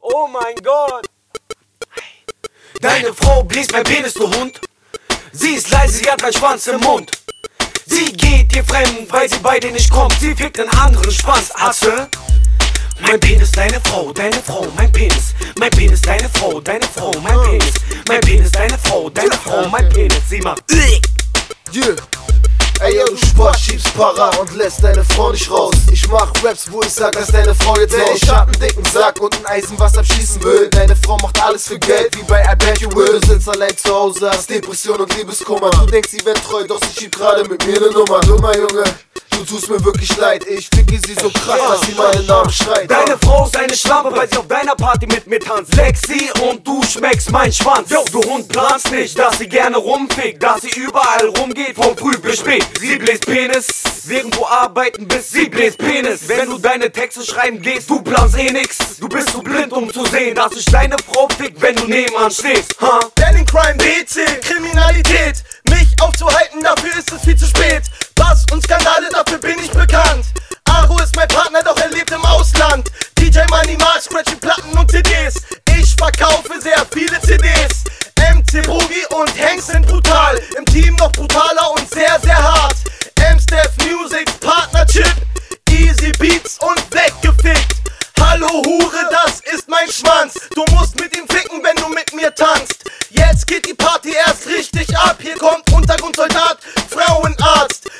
Oh mein Gott. Deine Frau bläst mein Penis, du Hund. Sie ist leise, sie hat meinen Schwanz im Mund. Sie geht dir fremd, weil sie bei dir nicht kommt. Sie fickt einen anderen Schwanz, Atze. Mein Penis, deine Frau, mein Penis. Mein Penis, deine Frau, mein Penis. Mein Penis, deine Frau, mein Penis. Sie macht yeah. Ey, yo, du Spaß, schiebst para und lässt deine Frau nicht raus. Ich mach Raps, wo ich sag, dass deine Frau jetzt raus. Ich hab einen dicken Sack und ein Eisen, was abschießen will. Deine Frau macht alles für Geld, wie bei I Bet You Will. Du sitzt allein zu Hause, hast Depression und Liebeskummer. Du denkst, sie wird treu, doch sie schiebt gerade mit mir ne Nummer. Dummer Junge, du tust mir wirklich leid. Ich ficke sie so krass, dass sie meinen Namen schreit. Deine Frau ist eine Schlampe, weil sie auf deiner Party mit mir tanzt. Leck sie und du schmeckst meinen Schwanz. Yo, du Hund planst nicht, dass sie gerne rumfickt, dass sie überall rumgeht, von früh bis spät. Sie bläst Penis, während du arbeiten bist. Sie bläst Penis, wenn du deine Texte schreiben gehst. Du planst eh nix, du bist zu blind, um zu sehen, dass ich deine Frau fick, wenn du nebenan stehst. Berlin Crime BC, Kriminalität. Mich aufzuhalten, dafür ist es viel zu spät. Bass und Skandale, dafür bin ich bekannt. Aro ist mein Partner, doch er lebt im Ausland. DJ Money Mark, scratchy Platten und CDs. Ich verkaufe sehr viele CDs. MC Boogie und Hank sind brutal. Im Team noch brutaler und sehr, sehr hart. M-Steph Music Partnership. Easy Beats und weggefickt. Hallo Hure, das ist mein Schwanz. Du musst mit ihm ficken, wenn du mit mir tanzt. Jetzt geht die Party erst richtig ab. Hier kommt Untergrundsoldat, Frauenarzt.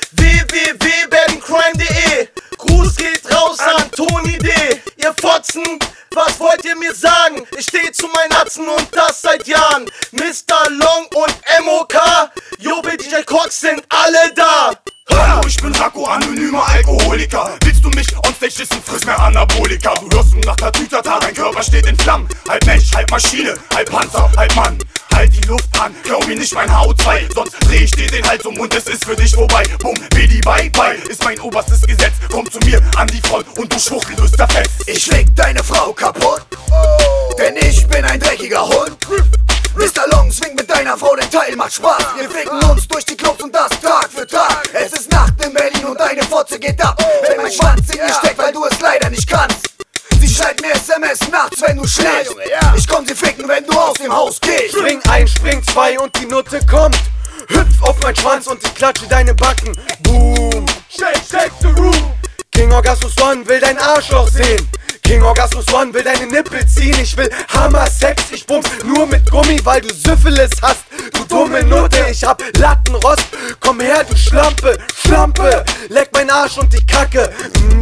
www.berlincrime.de. Gruß geht raus an Tony D. Ihr Fotzen, was wollt ihr mir sagen? Ich steh zu meinen Atzen und das seit Jahren. Mr. Long und MOK, Jobe, DJ Cox sind alle da. Hallo, ich bin Racco, anonymer Alkoholiker. Willst du mich onstage dissen, friss mehr Anabolika. Du hörst nur nach Tatütata, dein Körper steht in Flammen. Halb Mensch, halb Maschine, halb Panzer, halb Mann. Halt die Luft an, glaub mir nicht mein H2, sonst dreh ich dir den Hals um und es ist für dich vorbei. Bumm, Bidi, bye, bye, ist mein oberstes Gesetz. Komm zu mir an die Front und du Schwuchtelluster fest. Ich leg deine Frau kaputt, denn ich bin ein dreckiger Hund. Mr. Long swing mit deiner Frau, den Teil macht Spaß. Wir ficken uns durch die Clubs und das Tag für Tag. Es ist Nacht in Berlin und deine Fotze geht ab, wenn mein Schwanz in dir steckt, weil du es leider nicht kannst. Sie schreibt mir SMS nachts, wenn du schläfst. Ich komm sie ficken, wenn du aus dem Haus gehst. Spring 1, Spring 2 und die Nutte kommt. Hüpf auf mein Schwanz und ich klatsche deine Backen. Boom, shake, shake the room. King Orgasmus One will dein Arschloch sehen. King Orgasmus One will deine Nippel ziehen. Ich will Hammer-Sex, ich bumms nur mit Gummi, weil du Syphilis hast, du dumme Nutte. Ich hab Lattenrost, komm her du Schlampe, Schlampe. Leck mein Arsch und ich kacke.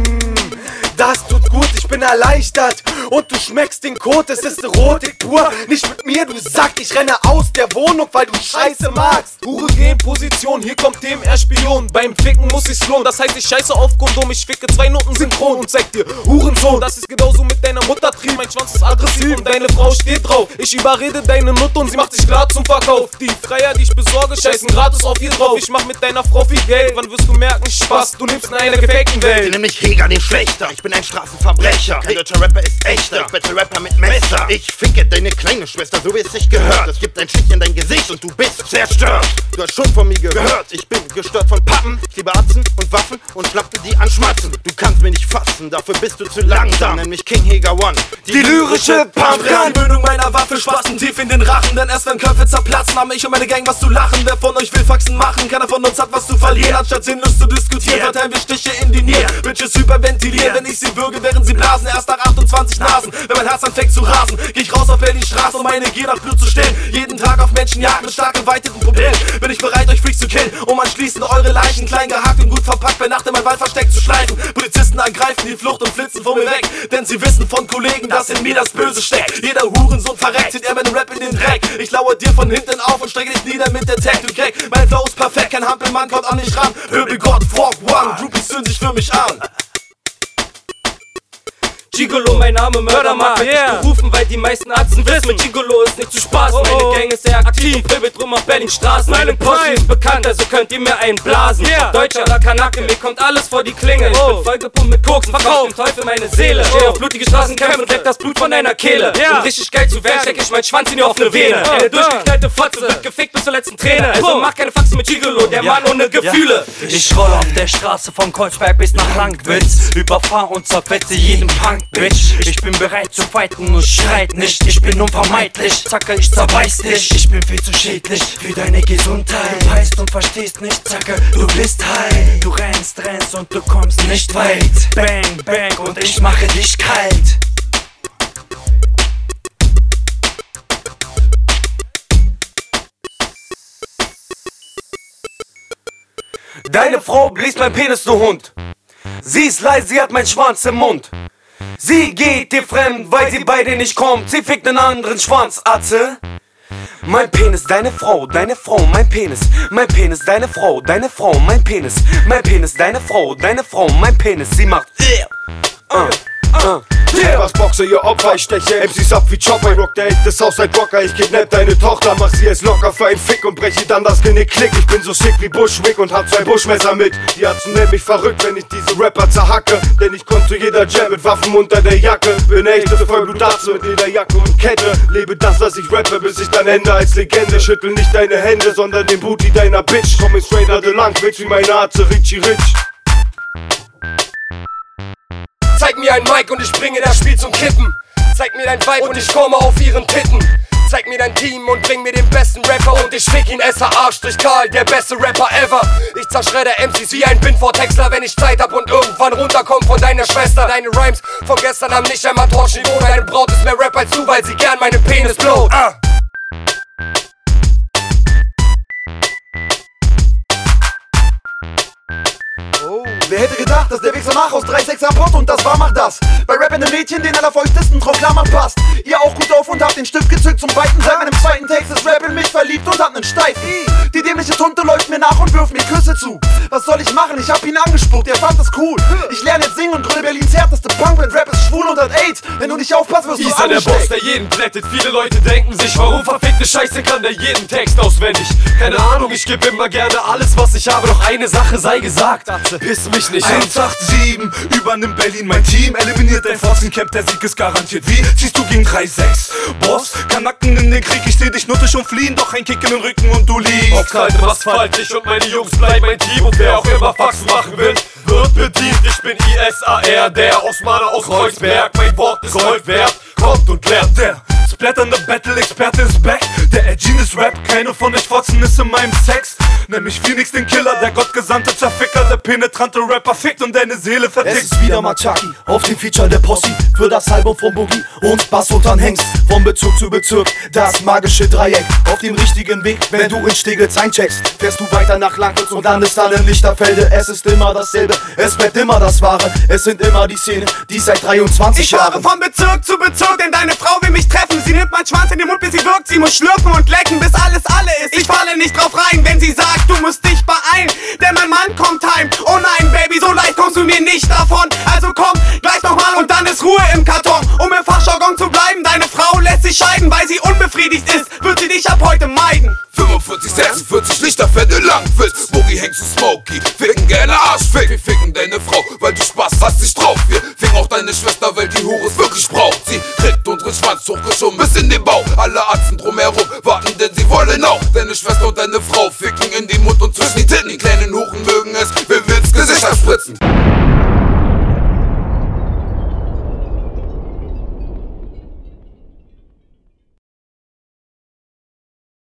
Das tut gut, ich bin erleichtert. Und du schmeckst den Kot, es ist Erotik pur. Nicht mit mir, du Sack, ich renne aus der Wohnung, weil du Scheiße magst. Hure geh in Position, hier kommt DMR-Spion. Beim Ficken muss ich's lohnen, das heißt ich scheiße auf Kondom. Ich ficke 2 Noten synchron und zeig dir Hurensohn. Das ist genauso mit deiner Mutter trieb, mein Schwanz ist aggressiv und deine Frau steht drauf. Ich überrede deine Nutte und sie macht sich klar zum Verkauf. Die Freier, die ich besorge, scheißen gratis auf ihr drauf. Ich mach mit deiner Frau viel Geld, wann wirst du merken, Spaß, du lebst in einer gefakten Welt. Ich nenn mich Heger, den Schlechter, ich bin ein Straßenverbrecher. Kein deutscher Rapper ist echter, ich battle Rapper mit Messer. Ich ficke deine kleine Schwester, so wie es sich gehört. Es gibt ein Stich in dein Gesicht und du bist zerstört. Du hast schon von mir gehört, ich bin gestört von Pappen. Ich liebe Atzen und Waffen und Schlappen, die anschmatzen. Du kannst mich nicht fassen, dafür bist du zu langsam. Nenn mich King Heger One, die lyrische Pumpgun. Bildung meiner Waffe, Spasten tief in den Rachen. Denn erst wenn Köpfe zerplatzen, haben ich und meine Gang was zu lachen. Wer von euch will Faxen machen? Keiner von uns hat was zu verlieren. Anstatt sinnlos zu diskutieren, verteilen wir Stiche in die Nieren. Bitches hyperventilieren, wenn ich sie würge, während sie blasen. Erst nach 28 Nasen, wenn mein Herz anfängt zu rasen, geh ich raus auf Berlin Straße, um meine Gier nach Blut zu stellen. Jeden Tag auf Menschen jagen mit stark erweiterten Problemen. Bin ich bereit, euch Freaks zu killen, um anschließend eure Leichen klein gehackt und gut verpackt bei Nacht in mein Waldversteck zu schleifen. Polizisten angreifen die Flucht und flitzen vor mir weg, denn sie wissen von Kollegen, dass in mir das Böse steckt. Jeder Hurensohn verreckt, zieht er meinen Rap in den Dreck. Ich lauere dir von hinten auf und strecke dich nieder mit der Tag. Du Crack, mein Flow ist perfekt, kein Hampelmann kommt an mich ran. Höbe Gott, Frog One, Groupies zünden sich für mich an. Gigolo, mein Name Mördermark, gerufen, weil die meisten Atzen wissen, mit Gigolo ist nicht zu Spaß. Meine Gang ist sehr aktiv, wirbelt rum auf Berlin Straßen. Meine Posse ist bekannt, also könnt ihr mir einen blasen. Deutscher oder Kanake, mir kommt alles vor die Klinge. Ich bin vollgepumpt mit Koks, verkauf dem Teufel meine Seele. Steh auf blutige Straßenkämpfe und leck das Blut von deiner Kehle. Um richtig geil zu werden, steck ich mein Schwanz in die offene Vene. Eine durchgeknallte Fotze wird gefickt bis zur letzten Träne. Also mach keine Faxen mit Gigolo, der Mann ohne Gefühle. Ich roll auf der Straße von Kreuzberg bis nach Langwitz, überfahr und zerfetze jeden Punk. Bitch, ich bin bereit zu fighten und schreit nicht. Ich bin unvermeidlich, Zacke, ich zerreiß dich. Ich bin viel zu schädlich für deine Gesundheit. Du weißt und verstehst nicht, Zacke, du bist high. Du rennst und du kommst nicht weit. Bang, bang und ich mache dich kalt. Deine Frau bläst mein Penis, du Hund. Sie ist leise, sie hat meinen Schwanz im Mund. Sie geht dir fremd, weil sie bei dir nicht kommt. Sie fickt einen anderen Schwanz, Atze. Mein Penis, deine Frau, mein Penis. Mein Penis, deine Frau, mein Penis. Mein Penis, deine Frau, mein Penis. Sie macht Was Boxer, ihr Opfer, ich steche MCs ab wie Chopper. Rock der das Haus seit Rocker, ich kidnapp deine Tochter. Mach sie es locker für einen Fick und breche dann das Genick. Klick, ich bin so sick wie Bushwick und hab 2 Buschmesser mit. Die Ärzte nennen mich verrückt, wenn ich diese Rapper zerhacke. Denn ich komm zu jeder Jam mit Waffen unter der Jacke. Bin echte Vollblutarzt mit Lederjacke und Kette. Lebe das, was ich rappe, bis ich dann ende als Legende. Schüttel nicht deine Hände, sondern den Booty deiner Bitch. Komm in straight out the lang, Bitch wie meine Arze, Richie Rich. Zeig mir ein Mic und ich bringe das Spiel zum Kippen. Zeig mir dein Vibe und ich komme auf ihren Titten. Zeig mir dein Team und bring mir den besten Rapper und ich fick ihn SH-Karl, der beste Rapper ever. Ich zerschredder MCs wie ein Binford-Texler, wenn ich Zeit hab und irgendwann runterkomm von deiner Schwester. Deine Rhymes von gestern haben nicht einmal Torschniveau. Deine Braut ist mehr Rap als du, weil sie gern meinen Penis blowt. Wer hätte gedacht, dass der Wichser nach aus 3,6 am Pott und das war, macht das. Bei rappenden Mädchen den allerfeuchtesten drauf Klammer passt. Ihr auch gut auf und habt den Stift gezückt zum Weiten. Seit meinem zweiten Text ist Rap in mich verliebt und hat nen Steif. Die dämliche Tunte läuft mir nach und wirft mir Küsse zu. Was soll ich machen? Ich hab ihn angespuckt, er fand das cool. Ich lerne jetzt singen und gründe Berlins härteste Punk. Wenn Rap ist schwul und hat AIDS, wenn du nicht aufpasst, wirst du Isa der Boss, der jeden plättet. Viele Leute denken sich, warum verfickte Scheiße kann der jeden Text auswendig. Keine Ahnung, ich geb immer gerne alles, was ich habe. Doch eine Sache sei gesagt, piss mich nicht an. 187, übernimmt Berlin mein Team. Eliminiert dein Fotzencamp, der Sieg ist garantiert. Wie ziehst du gegen 3,6? Boss, Kanacken in den Krieg, ich seh dich nuttisch und fliehen. Doch ein Kick in den Rücken und du liegst auf kaltem Asphalt, ich und meine Jungs bleiben mein Team. Und wer auch immer Faxen machen will, wird bedient. Ich bin ISAR, der Osmaner aus Kreuzberg. Mein Wort ist Gold wert, kommt und klärt. Der splatternde Battle-Experte ist back. Der Edginess Rap, keine von euch Fotzen ist in meinem Sex. Nenn mich Phoenix den Killer, der gottgesandte Zerficker. Der penetrante Rapper fickt und deine Seele verdickt. Es ist wieder mal Chucky, auf dem Feature der Posse. Für das Album von Boogie und Bass-Sultan Hengst. Vom Bezirk zu Bezirk, das magische Dreieck. Auf dem richtigen Weg, wenn du in Steglitz eincheckst. Fährst du weiter nach Langwitz und landest dann in Lichterfelde. Es ist immer dasselbe, es bleibt immer das Wahre. Es sind immer die Szenen, die seit 23 Jahren. Ich fahre von Bezirk zu Bezirk, denn deine Frau will mich treffen. Sie nimmt meinen Schwanz in den Mund, bis sie wirkt. Sie muss schlürfen und lecken, bis alles alle ist. Ich falle nicht drauf rein, wenn sie sagt, du musst dich beeilen, denn mein Mann kommt heim. Oh nein, Baby, so leicht kommst du mir nicht davon. Also komm, gleich nochmal und dann ist Ruhe im Karton. Um im Fachjargon zu bleiben, deine Frau lässt sich scheiden, weil sie unbefriedigt ist, wird sie dich ab heute meiden. 45, 46 Lichterfelde Langwitz. Boogie hängt zu Smokey, ficken gerne Arschfick. Wir ficken deine Frau, weil du Spaß hast, dich drauf. Wir ficken auch deine Schwester, weil die Hure es wirklich braucht. Sie kriegt unseren Schwanz hochgeschoben bis in den Bauch. Alle Atzen drumherum warten, denn sie wollen auch deine Schwester und deine Frau ficken in den Mund und zwischen die Titten. Die kleinen Huren mögen es, wir ins Gesicht abspritzen.